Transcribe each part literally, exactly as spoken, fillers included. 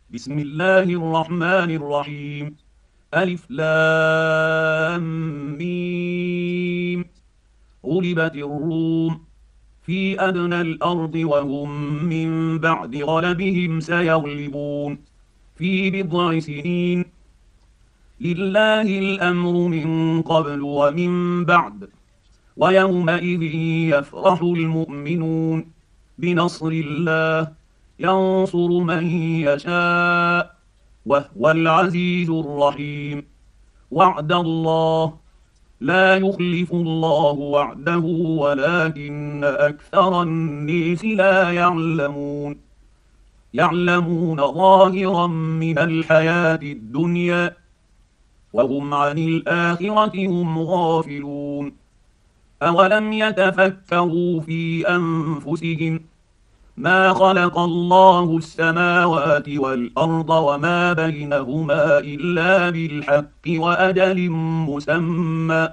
بسم الله الرحمن الرحيم. ألف لام ميم. غلبت الروم في أدنى الأرض وهم من بعد غلبهم سيغلبون في بضع سنين. لله الأمر من قبل ومن بعد، ويومئذ يفرح المؤمنون بنصر الله ينصر من يشاء وهو العزيز الرحيم. وعد الله لا يخلف الله وعده ولكن أكثر الناس لا يعلمون. يعلمون ظاهرا من الحياة الدنيا وهم عن الآخرة هم غافلون. أولم يتفكروا في أنفسهم ما خلق الله السماوات والأرض وما بينهما إلا بالحق وأجل مسمى،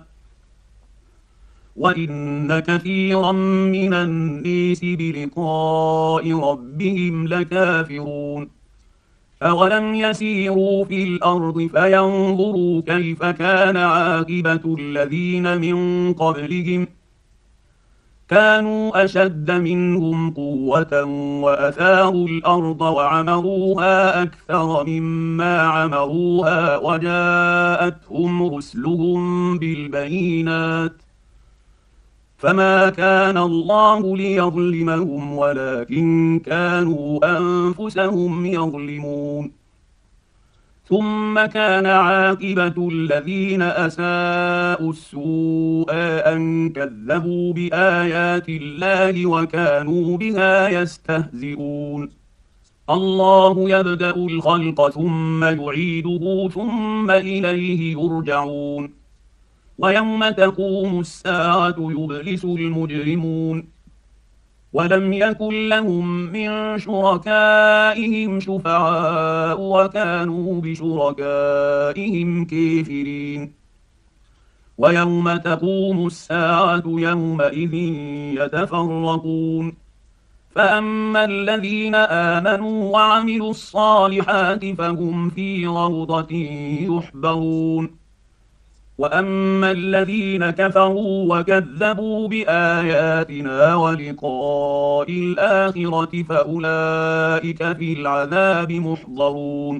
وإن كثيرا من الناس بلقاء ربهم لكافرون. أولم يسيروا في الأرض فينظروا كيف كان عاقبة الذين من قبلهم، كانوا أشد منهم قوة وأثاروا الأرض وعمروها أكثر مما عمروها وجاءتهم رسلهم بالبينات، فما كان الله ليظلمهم ولكن كانوا أنفسهم يظلمون. ثم كان عاقبة الذين أساءوا السوء أن كذبوا بآيات الله وكانوا بها يستهزئون. الله يبدأ الخلق ثم يعيده ثم إليه يرجعون. ويوم تقوم الساعة يبلس المجرمون ولم يكن لهم من شركائهم شفعاء وكانوا بشركائهم كافرين. ويوم تقوم الساعة يومئذ يتفرقون، فأما الذين آمنوا وعملوا الصالحات فهم في روضة يحبرون، وأما الذين كفروا وكذبوا بآياتنا ولقاء الآخرة فأولئك في العذاب محضرون.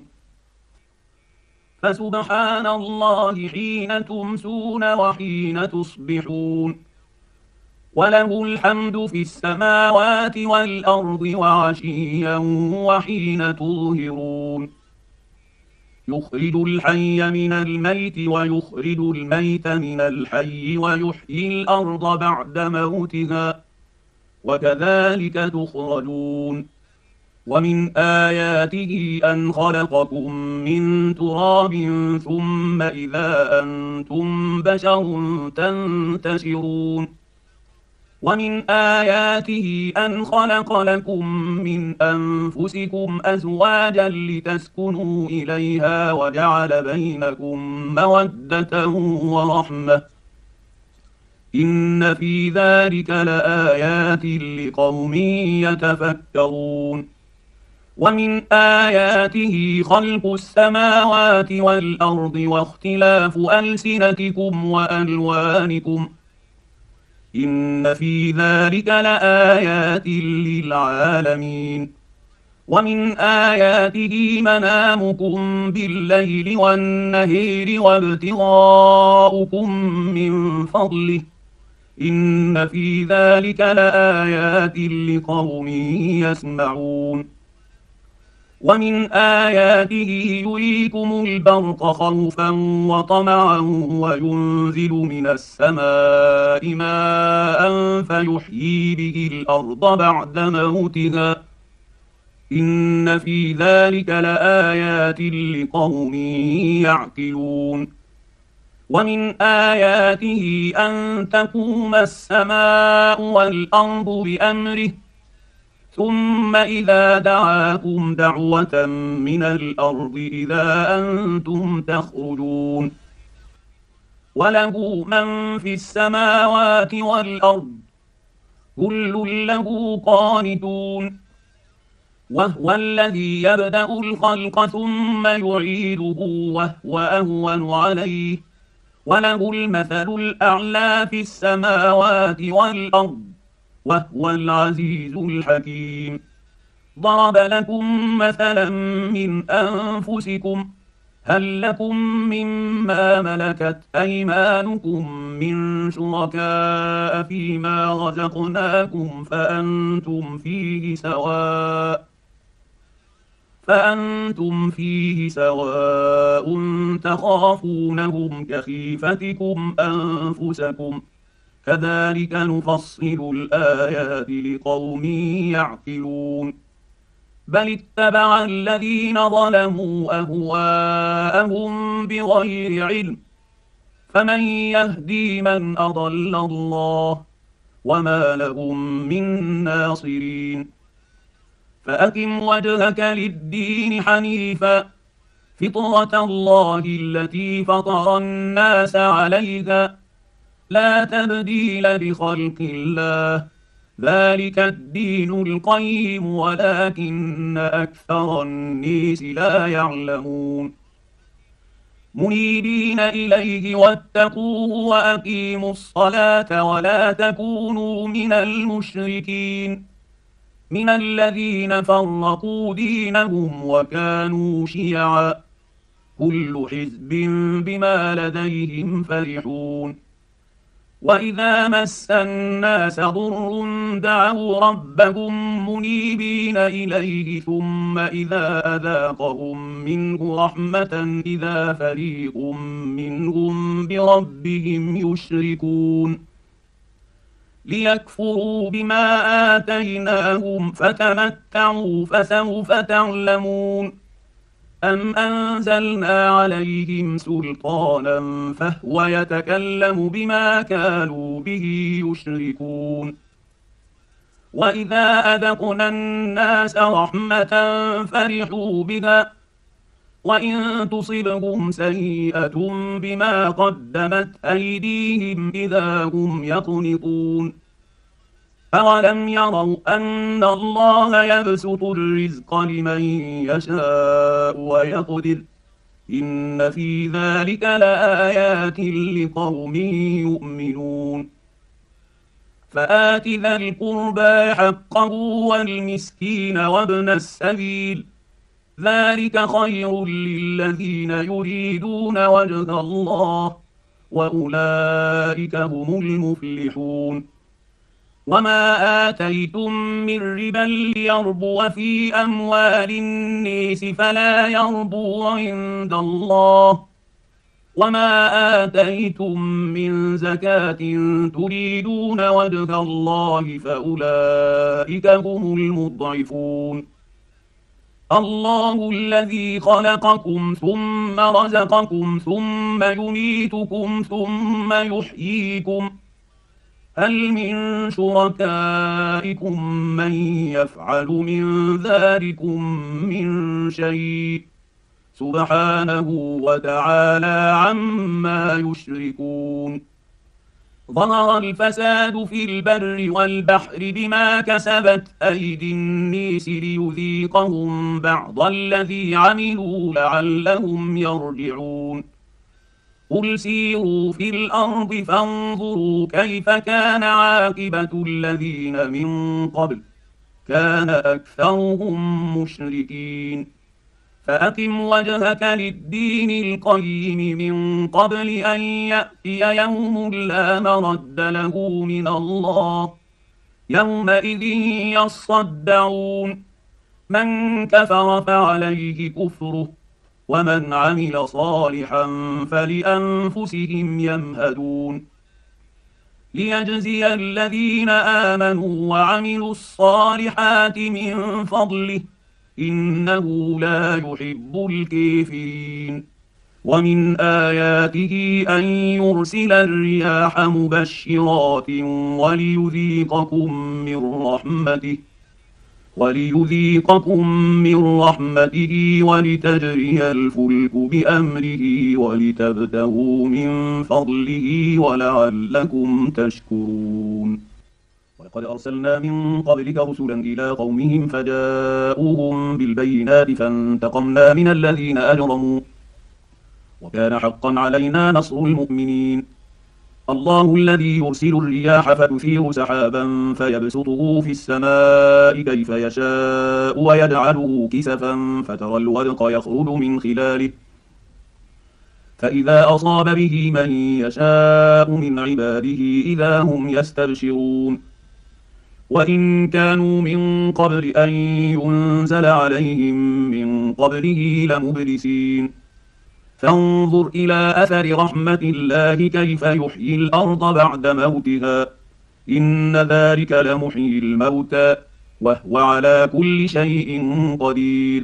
فسبحان الله حين تمسون وحين تصبحون، وله الحمد في السماوات والأرض وعشيا وحين تظهرون. يخرج الحي من الميت ويخرج الميت من الحي ويحيي الأرض بعد موتها وكذلك تخرجون. ومن آياته أن خلقكم من تراب ثم إذا أنتم بشر تنتشرون. ومن آياته أن خلق لكم من أنفسكم أزواجا لتسكنوا إليها وجعل بينكم مودة ورحمة، إن في ذلك لآيات لقوم يتفكرون. ومن آياته خلق السماوات والأرض واختلاف ألسنتكم وألوانكم، إن في ذلك لآيات للعالمين. ومن آياته منامكم بالليل والنهير وابتغاؤكم من فضله، إن في ذلك لآيات لقوم يسمعون. ومن آياته يريكم البرق خوفا وطمعا وينزل من السماء ماء فيحيي به الأرض بعد موتها، إن في ذلك لآيات لقوم يعقلون. ومن آياته أن تقوم السماء والأرض بأمره، ثم إذا دعاكم دعوة من الأرض إذا أنتم تخرجون. وله من في السماوات والأرض كل له قانتون، وهو الذي يبدأ الخلق ثم يعيده وهو أهون عليه وله المثل الأعلى في السماوات والأرض وهو العزيز الحكيم. ضرب لكم مثلا من أنفسكم هل لكم مما ملكت أيمانكم من شركاء فيما رزقناكم فأنتم فيه سواء فأنتم فيه سواء تخافونهم كخيفتكم أنفسكم كذلك نفصل الآيات لقوم يعقلون. بل اتبع الذين ظلموا أهواءهم بغير علم فمن يهدي من أضل الله وما لهم من ناصرين. فأقم وجهك للدين حنيفا فطرة الله التي فطر الناس عليها لا تبديل لخلق الله ذلك الدين القيم ولكن أكثر الناس لا يعلمون. منيبين إليه واتقوه وأقيموا الصلاة ولا تكونوا من المشركين من الذين فرقوا دينهم وكانوا شيعا كل حزب بما لديهم فرحون. وإذا مس الناس ضر دعوا ربهم منيبين إليه ثم إذا أذاقهم منه رحمة إذا فريق منهم بربهم يشركون. ليكفروا بما آتيناهم فتمتعوا فسوف تعلمون. أم أنزلنا عليهم سلطانا فهو يتكلم بما كانوا به يشركون. وإذا أذقنا الناس رحمة فرحوا بها وإن تصبهم سيئة بما قدمت أيديهم إذا هم يقنطون. أولم يروا أن الله يبسط الرزق لمن يشاء ويقدر إن في ذلك لآيات لقوم يؤمنون. فآت ذا القربى حقه والمسكين وابن السبيل ذلك خير للذين يريدون وجه الله وأولئك هم المفلحون. وما آتيتم من ربا ليربو في أموال الناس فلا يربو عند الله وما آتيتم من زكاة تريدون وجه الله فأولئك هم المضعفون. الله الذي خلقكم ثم رزقكم ثم يميتكم ثم يحييكم هل من شركائكم من يفعل من ذلكم من شيء سبحانه وتعالى عما يشركون. ظهر الفساد في البر والبحر بما كسبت أيدي الناس ليذيقهم بعض الذي عملوا لعلهم يرجعون. قل سيروا في الأرض فانظروا كيف كان عاقبة الذين من قبل كان أكثرهم مشركين. فأقم وجهك للدين القيم من قبل أن يأتي يوم لا مرد له من الله يومئذ يصدعون. من كفر فعليه كفره ومن عمل صالحا فلأنفسهم يمهدون. ليجزي الذين آمنوا وعملوا الصالحات من فضله إنه لا يحب الكافرين. ومن آياته أن يرسل الرياح مبشرات وليذيقكم من رحمته وليذيقكم من رحمته ولتجري الفلك بأمره ولتبتغوا من فضله ولعلكم تشكرون. ولقد أرسلنا من قبلك رسلا إلى قومهم فجاءوهم بالبينات فانتقمنا من الذين أجرموا وكان حقا علينا نصر المؤمنين. الله الذي يرسل الرياح فتثير سحابا فيبسطه في السماء كيف يشاء ويجعله كسفا فترى الودق يخرج من خلاله فإذا أصاب به من يشاء من عباده إذا هم يستبشرون. وإن كانوا من قبل أن ينزل عليهم من قبله لمبلسين. فانظر إلى أثر رحمة الله كيف يحيي الأرض بعد موتها إن ذلك لمحيي الموتى وهو على كل شيء قدير.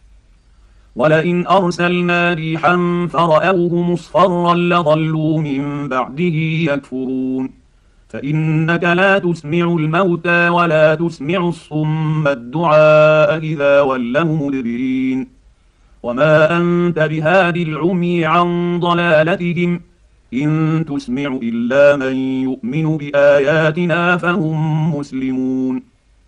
ولئن أرسلنا ريحا فرأوه مصفرا لظلوا من بعده يكفرون. فإنك لا تسمع الموتى ولا تسمع الصم الدعاء إذا ولوا مدبرين. وما أنت بهادي العمي عن ضلالتهم إن تسمع إلا من يؤمن بآياتنا فهم مسلمون.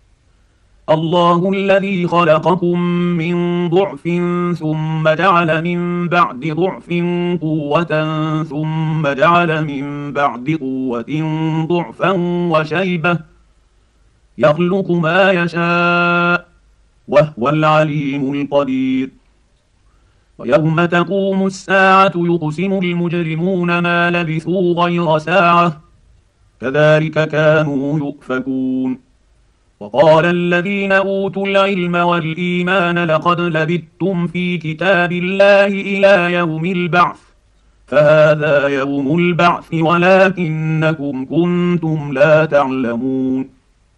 الله الذي خلقكم من ضعف ثم جعل من بعد ضعف قوة ثم جعل من بعد قوة ضعفا وشيبة يخلق ما يشاء وهو العليم القدير. ويوم تقوم الساعة يقسم المجرمون ما لبثوا غير ساعة كذلك كانوا يؤفكون. وقال الذين أوتوا العلم والإيمان لقد لبثتم في كتاب الله إلى يوم البعث فهذا يوم البعث ولكنكم كنتم لا تعلمون.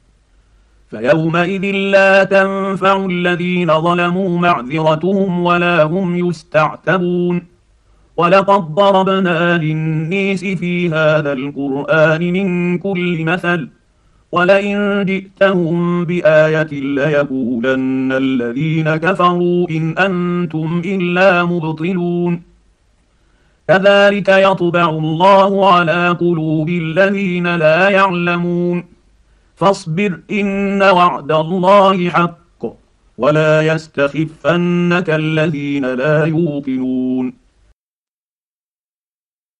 فيومئذ لا تنفع الذين ظلموا معذرتهم ولا هم يستعتبون. ولقد ضربنا للناس في هذا القرآن من كل مثل ولئن جئتهم بآية ليقولن الذين كفروا إن أنتم إلا مبطلون. كذلك يطبع الله على قلوب الذين لا يعلمون. فاصبر إن وعد الله حق ولا يستخفنك الذين لا يوقنون.